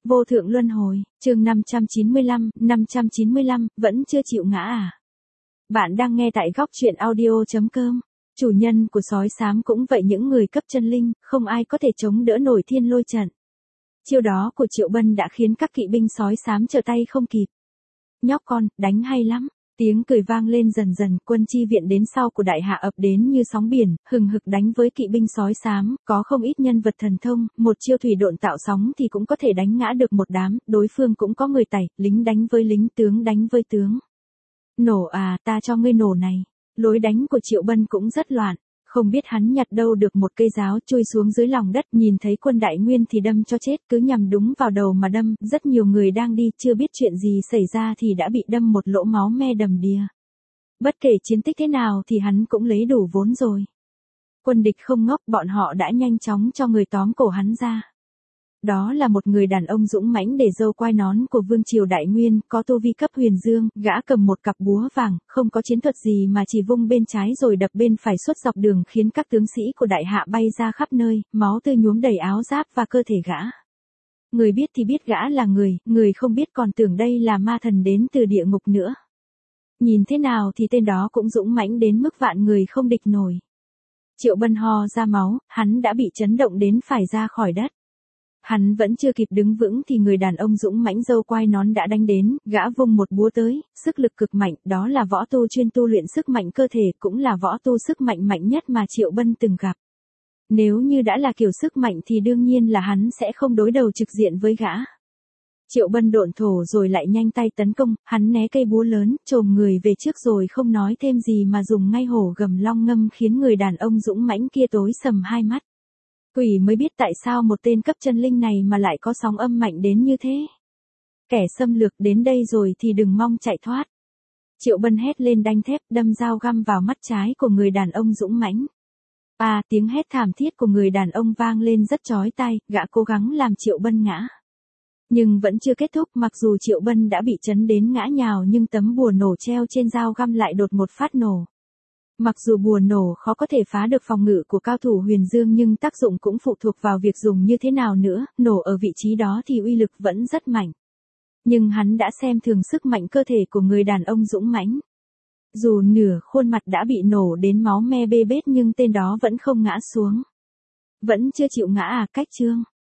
Vô thượng luân hồi, chương 595, vẫn chưa chịu ngã à? Bạn đang nghe tại góc truyện audio.com. Chủ nhân của sói xám cũng vậy, những người cấp chân linh, không ai có thể chống đỡ nổi thiên lôi trận. Chiêu đó của Triệu Bân đã khiến các kỵ binh sói xám trở tay không kịp. Nhóc con, đánh hay lắm. Tiếng cười vang lên dần dần, quân chi viện đến sau của đại hạ ập đến như sóng biển, hừng hực đánh với kỵ binh sói xám, có không ít nhân vật thần thông, một chiêu thủy độn tạo sóng thì cũng có thể đánh ngã được một đám, đối phương cũng có người tẩy, lính đánh với lính, tướng đánh với tướng. Nổ à, ta cho ngươi nổ này. Lối đánh của Triệu Bân cũng rất loạn. Không biết hắn nhặt đâu được một cây giáo chui xuống dưới lòng đất, nhìn thấy quân đại nguyên thì đâm cho chết, cứ nhằm đúng vào đầu mà đâm, rất nhiều người đang đi, chưa biết chuyện gì xảy ra thì đã bị đâm một lỗ máu me đầm đìa. Bất kể chiến tích thế nào thì hắn cũng lấy đủ vốn rồi. Quân địch không ngốc, bọn họ đã nhanh chóng cho người tóm cổ hắn ra. Đó là một người đàn ông dũng mãnh để râu quai nón của vương triều Đại Nguyên, có tu vi cấp huyền dương, gã cầm một cặp búa vàng, không có chiến thuật gì mà chỉ vung bên trái rồi đập bên phải suốt dọc đường, khiến các tướng sĩ của đại hạ bay ra khắp nơi, máu tươi nhuốm đầy áo giáp và cơ thể gã. Người biết thì biết gã là người không biết còn tưởng đây là ma thần đến từ địa ngục nữa. Nhìn thế nào thì tên đó cũng dũng mãnh đến mức vạn người không địch nổi. Triệu Bân ho ra máu, hắn đã bị chấn động đến phải ra khỏi đất. Hắn vẫn chưa kịp đứng vững thì người đàn ông dũng mãnh râu quai nón đã đánh đến, gã vung một búa tới, sức lực cực mạnh, đó là võ tu chuyên tu luyện sức mạnh cơ thể, cũng là võ tu sức mạnh mạnh nhất mà Triệu Bân từng gặp. Nếu như đã là kiểu sức mạnh thì đương nhiên là hắn sẽ không đối đầu trực diện với gã. Triệu Bân độn thổ rồi lại nhanh tay tấn công, hắn né cây búa lớn, chồm người về trước rồi không nói thêm gì mà dùng ngay hổ gầm long ngâm khiến người đàn ông dũng mãnh kia tối sầm hai mắt. Quỷ mới biết tại sao một tên cấp chân linh này mà lại có sóng âm mạnh đến như thế. Kẻ xâm lược đến đây rồi thì đừng mong chạy thoát. Triệu Bân hét lên đanh thép, đâm dao găm vào mắt trái của người đàn ông dũng mãnh. Tiếng hét thảm thiết của người đàn ông vang lên rất chói tai, gã cố gắng làm Triệu Bân ngã. Nhưng vẫn chưa kết thúc, mặc dù Triệu Bân đã bị chấn đến ngã nhào nhưng tấm bùa nổ treo trên dao găm lại đột một phát nổ. Mặc dù bùa nổ khó có thể phá được phòng ngự của cao thủ huyền dương nhưng tác dụng cũng phụ thuộc vào việc dùng như thế nào nữa, nổ ở vị trí đó thì uy lực vẫn rất mạnh. Nhưng hắn đã xem thường sức mạnh cơ thể của người đàn ông dũng mãnh. Dù nửa khuôn mặt đã bị nổ đến máu me bê bết nhưng tên đó vẫn không ngã xuống. Vẫn chưa chịu ngã à? Cách chương.